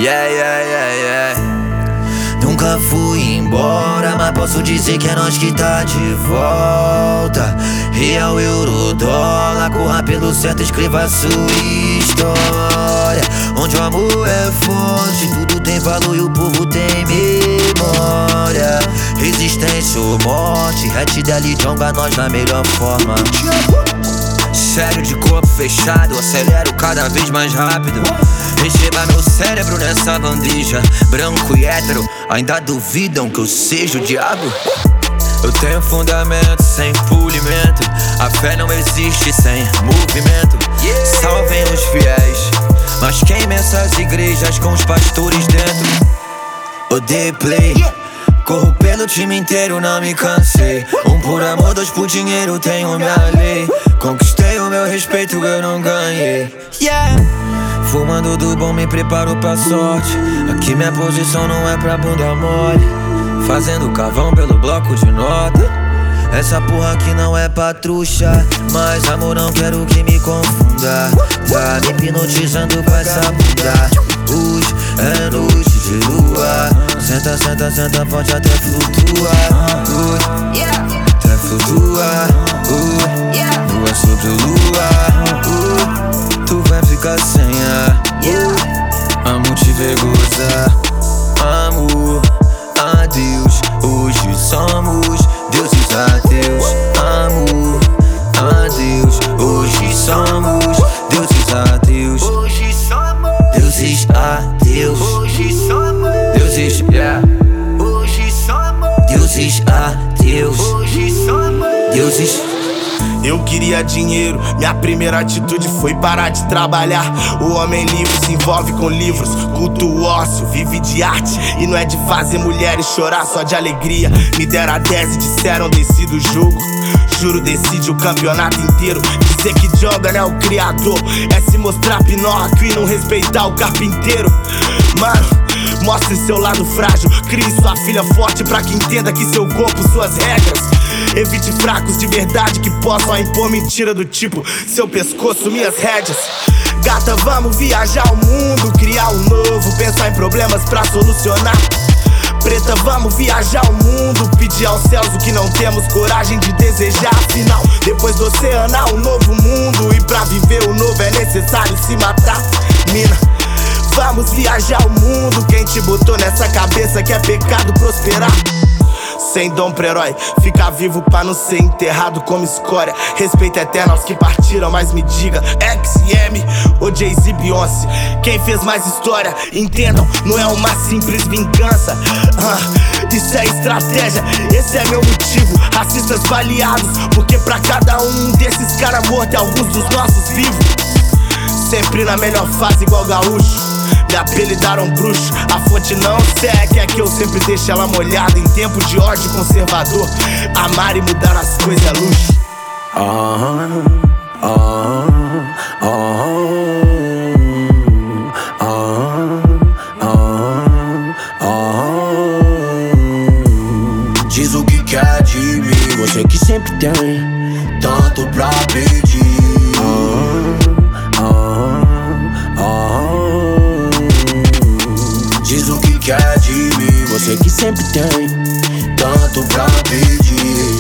Yeah, yeah, yeah, yeah. Nunca fui embora, mas posso dizer que é nós que tá de volta. Real, euro, dólar, corra pelo certo, escreva a sua história. Onde o amor é forte, tudo tem valor e o povo tem memória. Resistência ou morte, Red Deli jonga nós na melhor forma. Sério, de corpo fechado, acelero cada vez mais rápido. Receba meu cérebro nessa bandeja. Branco e hétero, ainda duvidam que eu seja o diabo? Eu tenho fundamento sem polimento. A fé não existe sem movimento. Salvem os fiéis, mas queimem essas igrejas com os pastores dentro. Odeio play, corro pelo time inteiro, não me cansei. Um por amor, dois por dinheiro, tenho minha lei. Conquistei o meu respeito, eu não ganhei. Yeah. Fumando do bom, me preparo pra sorte. Aqui minha posição não é pra bunda mole. Fazendo cavão pelo bloco de nota. Essa porra aqui não é pra trouxa, mas amor, não quero que me confunda. Tá me hipnotizando com essa bunda. Hoje é noite de lua. Senta, senta, senta, pode até flutuar. Até flutuar. Lua sobre lua. Tu vai ficar sem ar. Amo te ver gozar. Amo a Deus. Hoje somos deuses ateus. Amo a Deus. Hoje somos deuses ateus. Hoje somos deuses ateus. Hoje somos deuses, yeah. Hoje somos deuses ateus. Hoje somos deuses. Eu queria dinheiro, minha primeira atitude foi parar de trabalhar. O homem livre se envolve com livros, culto o ócio, vive de arte. E não é de fazer mulheres chorar só de alegria. Me deram a 10 e disseram desci do jogo. Juro, decide o campeonato inteiro. Dizer que Jordan é o criador é se mostrar Pinóquio e não respeitar o carpinteiro. Mano, mostre seu lado frágil, crie sua filha forte pra que entenda que seu corpo, suas regras. Evite fracos de verdade que possam impor mentira do tipo seu pescoço, minhas rédeas. Gata, vamos viajar o mundo, criar um novo, pensar em problemas pra solucionar. Preta, vamos viajar o mundo, pedir aos céus o que não temos coragem de desejar. Afinal, depois do oceano há um novo mundo, e pra viver o novo é necessário se matar. Mina, vamos viajar o mundo, quem te botou nessa cabeça que é pecado prosperar? Sem dom pro herói, ficar vivo pra não ser enterrado como escória. Respeito eterno aos que partiram, mas me diga, XM ou Jay-Z, Beyoncé, quem fez mais história? Entendam, não é uma simples vingança. Isso é estratégia, esse é meu motivo. Racistas baleados, porque pra cada um desses caras mortos é alguns dos nossos vivos. Sempre na melhor fase igual gaúcho. Me apelidaram bruxo, a fonte não seca, é que eu sempre deixo ela molhada. Em tempo de ódio conservador, amar e mudar as coisas é luxo. Diz o que quer de mim, você que sempre tem tanto pra pedir. Diz o que quer de mim, você que sempre tem tanto pra pedir.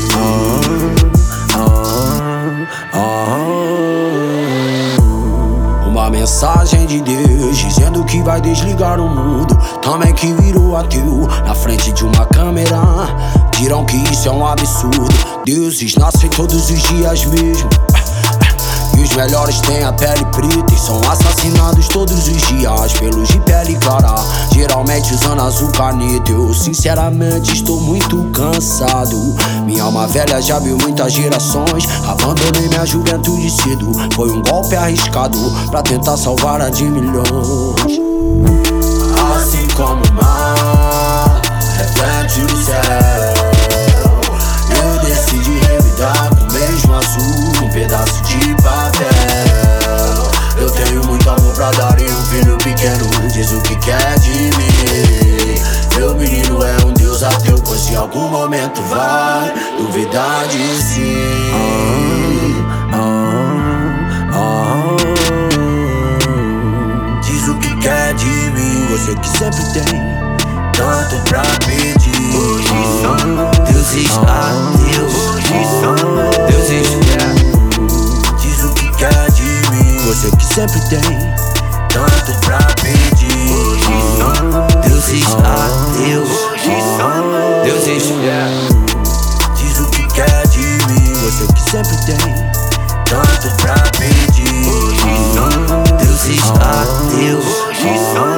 Uma mensagem de Deus dizendo que vai desligar o mundo, também que virou ateu na frente de uma câmera. Dirão que isso é um absurdo, deuses nascem todos os dias mesmo. E os melhores têm a pele preta e são assassinados todos os dias pelos de pele clara, geralmente usando azul caneta. Eu sinceramente estou muito cansado. Minha alma velha já viu muitas gerações. Abandonei minha juventude cedo, foi um golpe arriscado pra tentar salvar a de milhões. Assim como o mar reflete o céu, eu decidi revidar com o mesmo azul, um pedaço de papel. Eu tenho muito amor pra dar e um filho pequeno diz o que quer de mim. Meu menino é um deus ateu, pois em algum momento vai duvidar de si. Diz o que quer de mim, você que sempre tem tanto pra pedir. Hoje só deuses a Deus. Hoje só deuses diz o que quer de mim, você que sempre tem tanto pra pedir. Hoje só deuses a Deus. Hoje só deuses diz o que quer de mim, você que sempre tem tanto pra pedir. Hoje só deuses a Deus. Hoje só